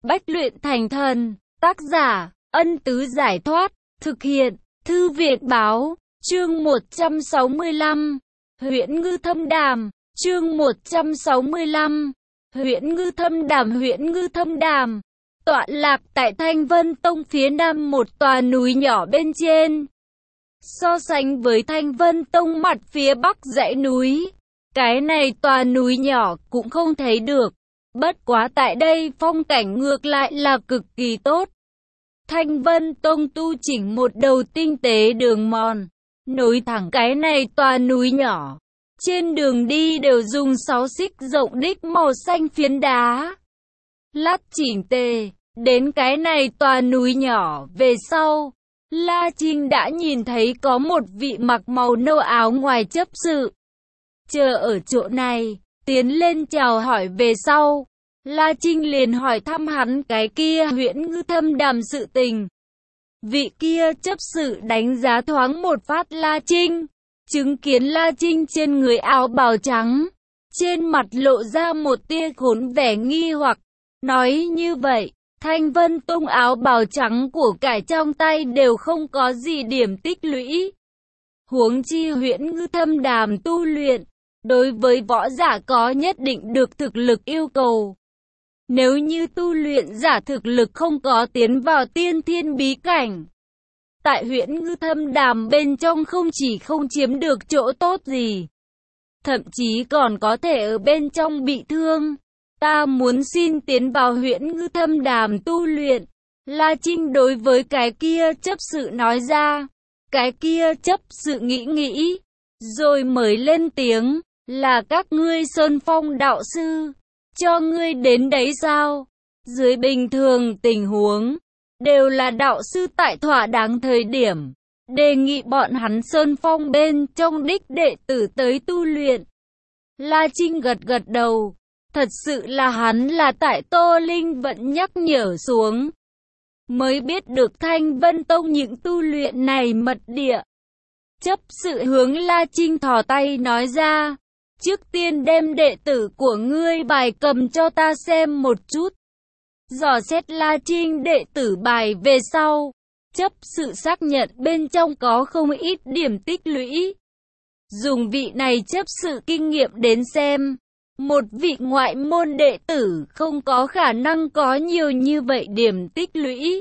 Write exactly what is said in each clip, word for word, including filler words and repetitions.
Bách luyện thành thần. Tác giả, Ân Tứ Giải Thoát. Thực hiện, Thư Việt Báo. Chương một trăm sáu mươi lăm. Huyễn Ngư Thâm Đàm. Chương một trăm sáu mươi lăm. Huyễn Ngư Thâm Đàm. Huyễn Ngư Thâm Đàm tọa lạc tại Thanh Vân Tông phía nam một tòa núi nhỏ bên trên. So sánh với Thanh Vân Tông mặt phía bắc dãy núi, cái này tòa núi nhỏ cũng không thấy được. Bất quá tại đây phong cảnh ngược lại là cực kỳ tốt. Thanh Vân Tông tu chỉnh một đầu tinh tế đường mòn, nối thẳng cái này tòa núi nhỏ. Trên đường đi đều dùng sáu xích rộng đích màu xanh phiến đá lát chỉnh tề. Đến cái này tòa núi nhỏ về sau, La Trinh đã nhìn thấy có một vị mặc màu nâu áo ngoài chấp sự chờ ở chỗ này. Tiến lên chào hỏi về sau, La Trinh liền hỏi thăm hắn cái kia Huyễn Ngư Thâm Đàm sự tình. Vị kia chấp sự đánh giá thoáng một phát La Trinh, chứng kiến La Trinh trên người áo bào trắng, trên mặt lộ ra một tia khốn vẻ nghi hoặc, nói như vậy, Thanh Vân Tông áo bào trắng của cải trong tay đều không có gì điểm tích lũy. Huống chi Huyễn Ngư Thâm Đàm tu luyện, đối với võ giả có nhất định được thực lực yêu cầu. Nếu như tu luyện giả thực lực không có tiến vào tiên thiên bí cảnh, tại Huyễn Ngư Thâm Đàm bên trong không chỉ không chiếm được chỗ tốt gì, thậm chí còn có thể ở bên trong bị thương. Ta muốn xin tiến vào Huyễn Ngư Thâm Đàm tu luyện. La Trinh đối với cái kia chấp sự nói ra. Cái kia chấp sự nghĩ nghĩ, rồi mới lên tiếng, là các ngươi Sơn Phong đạo sư, cho ngươi đến đấy sao? Dưới bình thường tình huống, đều là đạo sư tại thỏa đáng thời điểm, đề nghị bọn hắn Sơn Phong bên trong đích đệ tử tới tu luyện. La Trinh gật gật đầu. Thật sự là hắn là tại Tô Linh vẫn nhắc nhở xuống, mới biết được Thanh Vân Tông những tu luyện này mật địa. Chấp sự hướng La Trinh thò tay nói ra, trước tiên đem đệ tử của ngươi bài cầm cho ta xem một chút. Dò xét La Trinh đệ tử bài về sau, chấp sự xác nhận bên trong có không ít điểm tích lũy. Dùng vị này chấp sự kinh nghiệm đến xem, một vị ngoại môn đệ tử không có khả năng có nhiều như vậy điểm tích lũy.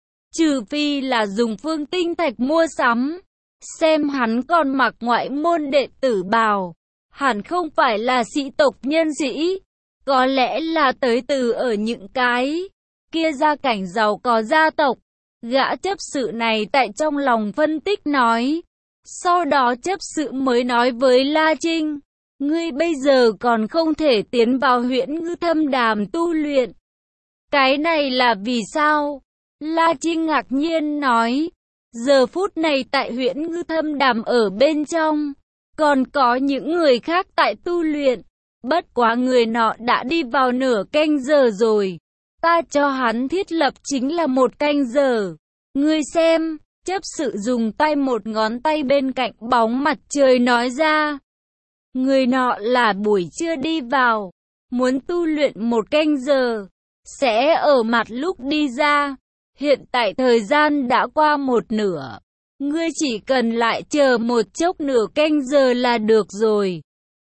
Trừ phi là dùng phương tinh thạch mua sắm. Xem hắn còn mặc ngoại môn đệ tử bào, hẳn không phải là sĩ tộc nhân sĩ. Có lẽ là tới từ ở những cái kia gia cảnh giàu có gia tộc. Gã chấp sự này tại trong lòng phân tích nói. Sau đó chấp sự mới nói với La Trinh, ngươi bây giờ còn không thể tiến vào Huyễn Ngư Thâm Đàm tu luyện. Cái này là vì sao? La Trinh ngạc nhiên nói, giờ phút này tại Huyễn Ngư Thâm Đàm ở bên trong, còn có những người khác tại tu luyện. Bất quá người nọ đã đi vào nửa canh giờ rồi. Ta cho hắn thiết lập chính là một canh giờ. Ngươi xem, chấp sự dùng tay một ngón tay bên cạnh bóng mặt trời nói ra. Người nọ là buổi trưa đi vào, muốn tu luyện một canh giờ, sẽ ở mặt lúc đi ra. Hiện tại thời gian đã qua một nửa, ngươi chỉ cần lại chờ một chốc nửa canh giờ là được rồi.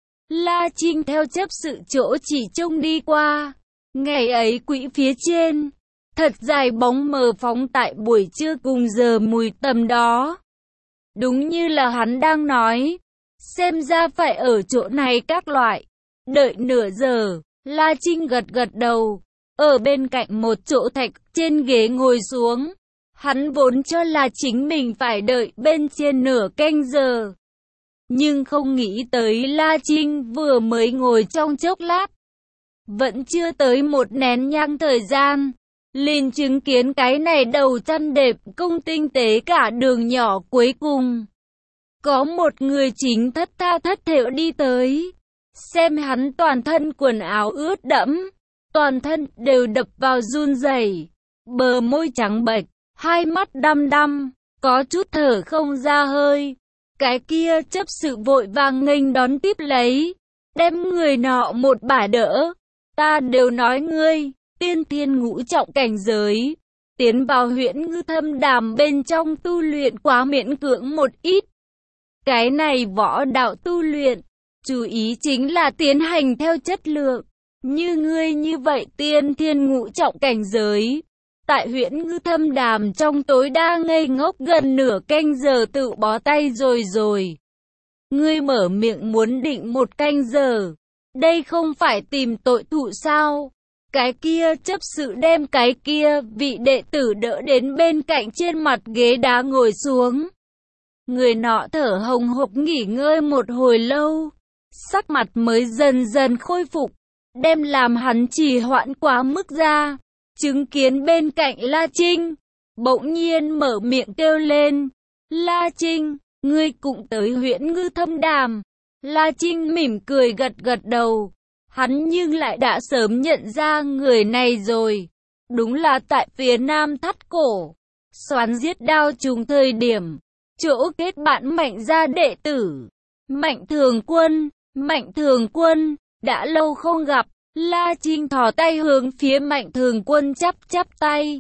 La Trinh theo chấp sự chỗ chỉ trông đi qua. Ngày ấy quỹ phía trên, thật dài bóng mờ phóng tại buổi trưa cùng giờ mùi tầm đó. Đúng như là hắn đang nói. Xem ra phải ở chỗ này các loại. Đợi nửa giờ, La Trinh gật gật đầu. Ở bên cạnh một chỗ thạch trên ghế ngồi xuống. Hắn vốn cho là chính mình phải đợi bên trên nửa canh giờ. Nhưng không nghĩ tới La Trinh vừa mới ngồi trong chốc lát. Vẫn chưa tới một nén nhang thời gian. Liền chứng kiến cái này đầu chăn đẹp công tinh tế cả đường nhỏ cuối cùng. Có một người chính thất tha thất thểu đi tới. Xem hắn toàn thân quần áo ướt đẫm. Toàn thân đều đập vào run rẩy. Bờ môi trắng bệch. Hai mắt đăm đăm. Có chút thở không ra hơi. Cái kia chấp sự vội vàng nghênh đón tiếp lấy. Đem người nọ một bả đỡ. Ta đều nói ngươi. tiên thiên ngũ trọng cảnh giới. Tiến vào Huyễn Ngư Thâm Đàm bên trong tu luyện quá miễn cưỡng một ít. Cái này võ đạo tu luyện, chú ý chính là tiến hành theo chất lượng. Như ngươi như vậy tiên thiên ngũ trọng cảnh giới. Tại Huyễn Ngư Thâm Đàm trong tối đa ngây ngốc gần nửa canh giờ tự bó tay rồi rồi. Ngươi mở miệng muốn định một canh giờ. Đây không phải tìm tội thủ sao? Cái kia chấp sự đem cái kia vị đệ tử đỡ đến bên cạnh trên mặt ghế đá ngồi xuống. Người nọ thở hồng hộc nghỉ ngơi một hồi lâu. Sắc mặt mới dần dần khôi phục. Đem làm hắn trì hoãn quá mức ra. Chứng kiến bên cạnh La Trinh. Bỗng nhiên mở miệng kêu lên. La Trinh, ngươi cũng tới Huyễn Ngư Thâm Đàm. La Trinh mỉm cười gật gật đầu. Hắn nhưng lại đã sớm nhận ra người này rồi. Đúng là tại phía nam thắt cổ. Xoán giết đao trùng thời điểm. Chỗ kết bạn Mạnh gia đệ tử. Mạnh Thường Quân, Mạnh Thường Quân, đã lâu không gặp. La Trinh thò tay hướng phía Mạnh Thường Quân chắp chắp tay.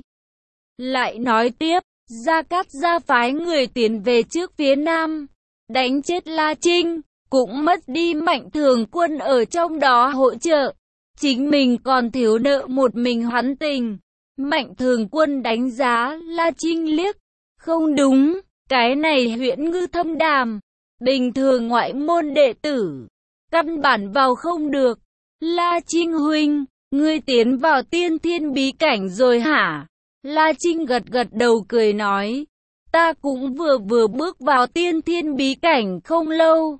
Lại nói tiếp, Gia Cát gia phái người tiến về trước phía nam. Đánh chết La Trinh. Cũng mất đi Mạnh Thường Quân ở trong đó hỗ trợ. Chính mình còn thiếu nợ một mình hắn tình. Mạnh Thường Quân đánh giá La Trinh liếc. Không đúng, cái này Huyễn Ngư Thâm Đàm. Bình thường ngoại môn đệ tử. Căn bản vào không được. La Trinh huynh, ngươi tiến vào tiên thiên bí cảnh rồi hả? La Trinh gật gật đầu cười nói. Ta cũng vừa vừa bước vào tiên thiên bí cảnh không lâu.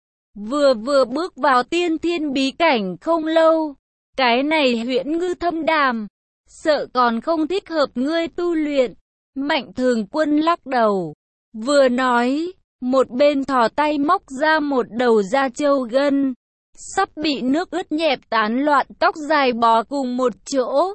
Vừa vừa bước vào tiên thiên bí cảnh không lâu. Cái này Huyễn Ngư Thâm Đàm. Sợ còn không thích hợp ngươi tu luyện. Mạnh Thường Quân lắc đầu. Vừa nói, một bên thò tay móc ra một đầu da trâu gân. Sắp bị nước ướt nhẹp tán loạn tóc dài bó cùng một chỗ.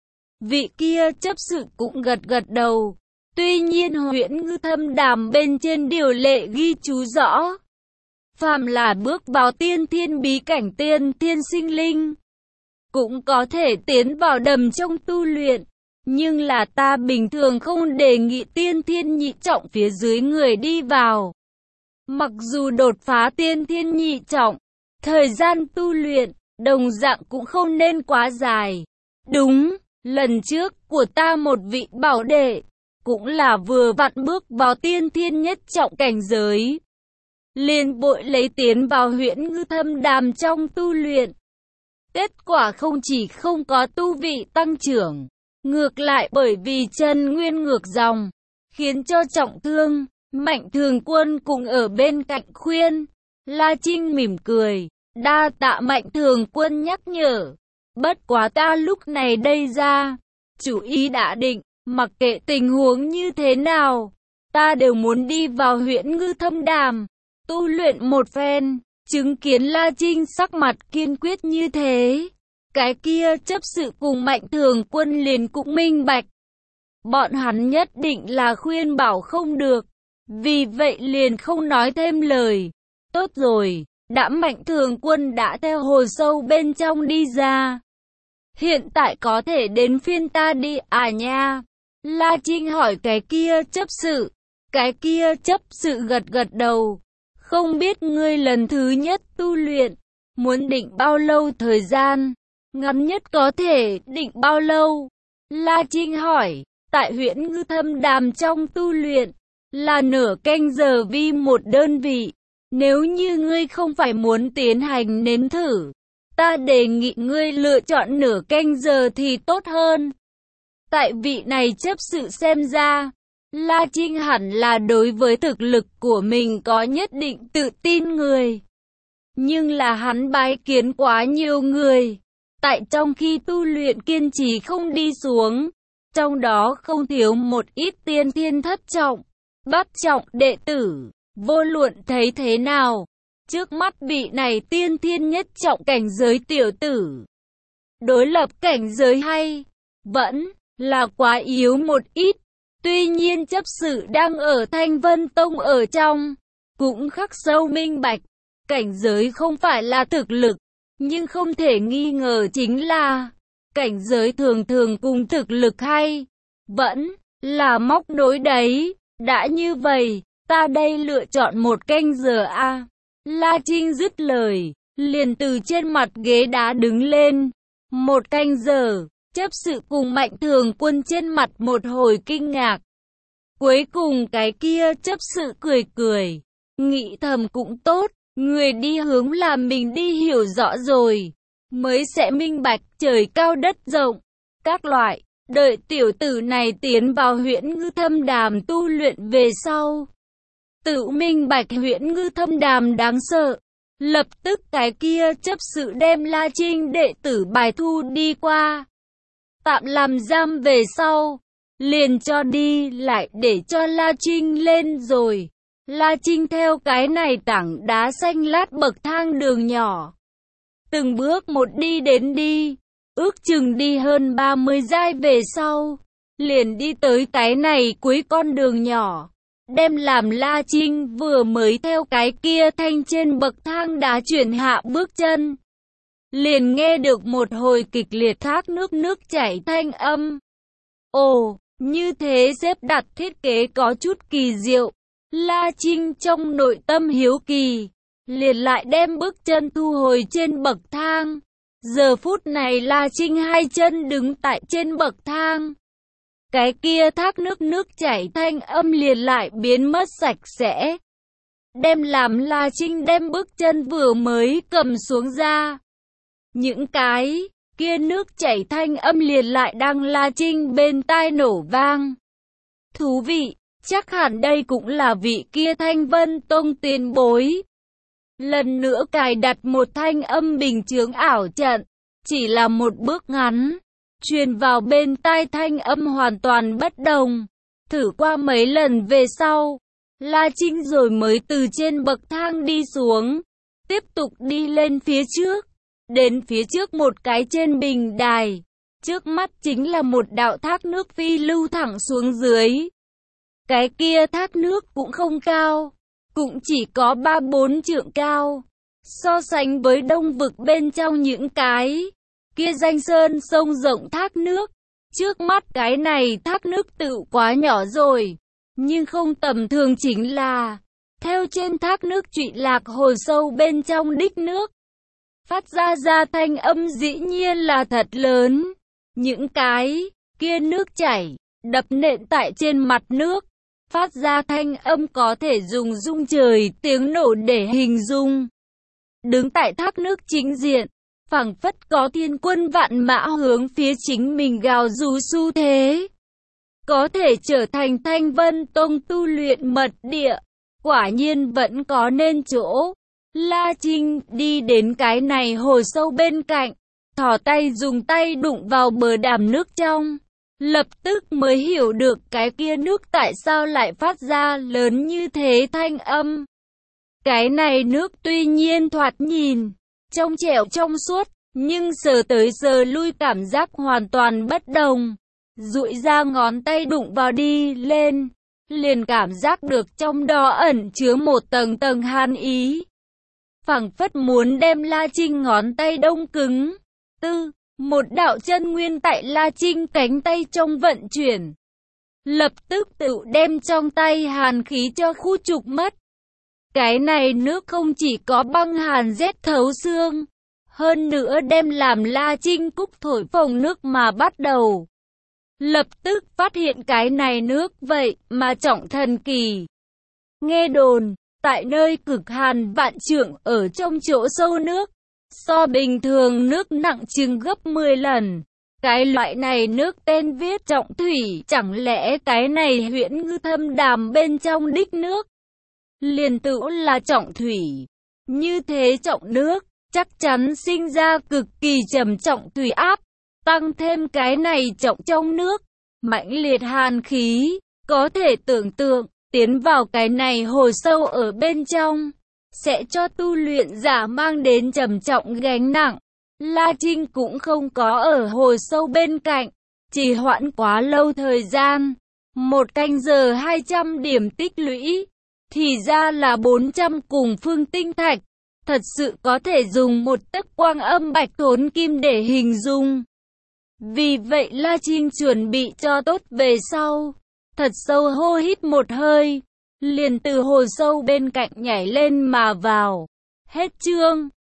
Vị kia chấp sự cũng gật gật đầu. Tuy nhiên Huyễn Ngư Thâm Đàm bên trên điều lệ ghi chú rõ. Phàm là bước vào tiên thiên bí cảnh tiên thiên sinh linh. Cũng có thể tiến vào đầm trong tu luyện. Nhưng là ta bình thường không đề nghị tiên thiên nhị trọng phía dưới người đi vào. Mặc dù đột phá tiên thiên nhị trọng, thời gian tu luyện, đồng dạng cũng không nên quá dài. Đúng, lần trước của ta một vị bảo đệ, cũng là vừa vặn bước vào tiên thiên nhất trọng cảnh giới. Liền bội lấy tiến vào Huyễn Ngư Thâm Đàm trong tu luyện. Kết quả không chỉ không có tu vị tăng trưởng, ngược lại bởi vì chân nguyên ngược dòng, khiến cho trọng thương. Mạnh Thường Quân cũng ở bên cạnh khuyên. La Trinh mỉm cười, đa tạ Mạnh Thường Quân nhắc nhở. Bất quá ta lúc này đây ra, chủ ý đã định, mặc kệ tình huống như thế nào, ta đều muốn đi vào Huyễn Ngư Thâm Đàm, tu luyện một phen. Chứng kiến La Trinh sắc mặt kiên quyết như thế, cái kia chấp sự cùng Mạnh Thường Quân liền cũng minh bạch. Bọn hắn nhất định là khuyên bảo không được, vì vậy liền không nói thêm lời. Tốt rồi, đã Mạnh Thường Quân đã theo hồ sâu bên trong đi ra. Hiện tại có thể đến phiên ta đi à nha? La Trinh hỏi cái kia chấp sự. Cái kia chấp sự gật gật đầu. Không biết ngươi lần thứ nhất tu luyện, muốn định bao lâu thời gian? Ngắn nhất có thể định bao lâu? La Trinh hỏi. Tại Huyễn Ngư Thâm Đàm trong tu luyện, là nửa canh giờ vi một đơn vị. Nếu như ngươi không phải muốn tiến hành nếm thử, ta đề nghị ngươi lựa chọn nửa canh giờ thì tốt hơn. Tại vị này chấp sự xem ra, La Trinh hẳn là đối với thực lực của mình có nhất định tự tin người. Nhưng là hắn bái kiến quá nhiều người. Tại trong khi tu luyện kiên trì không đi xuống, trong đó không thiếu một ít tiên thiên thất trọng, bát trọng đệ tử. Vô luận thấy thế nào, trước mắt vị này tiên thiên nhất trọng cảnh giới tiểu tử, đối lập cảnh giới hay, vẫn là quá yếu một ít. Tuy nhiên chấp sự đang ở Thanh Vân Tông ở trong, cũng khắc sâu minh bạch, cảnh giới không phải là thực lực, nhưng không thể nghi ngờ chính là cảnh giới thường thường cùng thực lực hay vẫn là móc nối đấy. Đã như vậy, ta đây lựa chọn một canh giờ a. La Trinh dứt lời, liền từ trên mặt ghế đá đứng lên. Một canh giờ, chấp sự cùng Mạnh Thường Quân trên mặt một hồi kinh ngạc. Cuối cùng cái kia chấp sự cười cười, nghĩ thầm cũng tốt, người đi hướng là mình đi hiểu rõ rồi, mới sẽ minh bạch trời cao đất rộng, các loại. Đợi tiểu tử này tiến vào Huyễn Ngư Thâm Đàm tu luyện về sau, tự minh bạch Huyễn Ngư Thâm Đàm đáng sợ. Lập tức cái kia chấp sự đem La Trinh đệ tử bài thu đi qua, tạm làm giam về sau, liền cho đi lại để cho La Trinh lên rồi. La Trinh theo cái này tảng đá xanh lát bậc thang đường nhỏ, từng bước một đi đến đi, ước chừng đi hơn ba mươi giai về sau, liền đi tới cái này cuối con đường nhỏ. Đem làm La Trinh vừa mới theo cái kia thanh trên bậc thang đá chuyển hạ bước chân, liền nghe được một hồi kịch liệt thác nước nước chảy thanh âm. Ồ, như thế xếp đặt thiết kế có chút kỳ diệu. La Trinh trong nội tâm hiếu kỳ, liền lại đem bước chân thu hồi trên bậc thang. Giờ phút này La Trinh hai chân đứng tại trên bậc thang. Cái kia thác nước nước chảy thanh âm liền lại biến mất sạch sẽ. Đem làm La Trinh đem bước chân vừa mới cầm xuống ra. Những cái kia nước chảy thanh âm liền lại đang La Trinh bên tai nổ vang. Thú vị, chắc hẳn đây cũng là vị kia Thanh Vân Tông tiền bối. Lần nữa cài đặt một thanh âm bình chướng ảo trận, chỉ là một bước ngắn. Truyền vào bên tai thanh âm hoàn toàn bất đồng. Thử qua mấy lần về sau, La Trinh rồi mới từ trên bậc thang đi xuống, tiếp tục đi lên phía trước. Đến phía trước một cái trên bình đài, trước mắt chính là một đạo thác nước phi lưu thẳng xuống dưới. Cái kia thác nước cũng không cao, cũng chỉ có ba bốn trượng cao. So sánh với đông vực bên trong những cái kia danh sơn sông rộng thác nước, trước mắt cái này thác nước tự quá nhỏ rồi. Nhưng không tầm thường chính là, theo trên thác nước trụy lạc hồ sâu bên trong đích nước, phát ra ra thanh âm dĩ nhiên là thật lớn. Những cái kia nước chảy, đập nện tại trên mặt nước, phát ra thanh âm có thể dùng rung trời tiếng nổ để hình dung. Đứng tại thác nước chính diện, phảng phất có thiên quân vạn mã hướng phía chính mình gào rú xu thế. Có thể trở thành Thanh Vân Tông tu luyện mật địa, quả nhiên vẫn có nên chỗ. La Trinh đi đến cái này hồ sâu bên cạnh, thò tay dùng tay đụng vào bờ đàm nước trong. Lập tức mới hiểu được cái kia nước tại sao lại phát ra lớn như thế thanh âm. Cái này nước tuy nhiên thoạt nhìn trong trẻo trong suốt, nhưng sờ tới sờ lui cảm giác hoàn toàn bất đồng. Duỗi ra ngón tay đụng vào đi lên, liền cảm giác được trong đó ẩn chứa một tầng tầng hàn ý. Phảng phất muốn đem La Trinh ngón tay đông cứng. Tư, một đạo chân nguyên tại La Trinh cánh tay trong vận chuyển, lập tức tự đem trong tay hàn khí cho khu trục mất. Cái này nước không chỉ có băng hàn rét thấu xương, hơn nữa đem làm La Trinh cúc thổi phồng nước mà bắt đầu. Lập tức phát hiện cái này nước vậy mà trọng thần kỳ. Nghe đồn, tại nơi cực hàn vạn trượng ở trong chỗ sâu nước, so bình thường nước nặng chừng gấp mười lần. Cái loại này nước tên viết trọng thủy, chẳng lẽ cái này Huyễn Ngư Thâm Đàm bên trong đích nước liền tự là trọng thủy? Như thế trọng nước, chắc chắn sinh ra cực kỳ trầm trọng thủy áp, tăng thêm cái này trọng trong nước, mãnh liệt hàn khí, có thể tưởng tượng, tiến vào cái này hồ sâu ở bên trong, sẽ cho tu luyện giả mang đến trầm trọng gánh nặng. La Trinh cũng không có ở hồ sâu bên cạnh, trì hoãn quá lâu thời gian. Một canh giờ hai trăm điểm tích lũy, thì ra là bốn trăm cùng phương tinh thạch. Thật sự có thể dùng một tấc quang âm bạch thốn kim để hình dung. Vì vậy La Trinh chuẩn bị cho tốt về sau. Thật sâu hô hít một hơi, liền từ hồ sâu bên cạnh nhảy lên mà vào. Hết chương.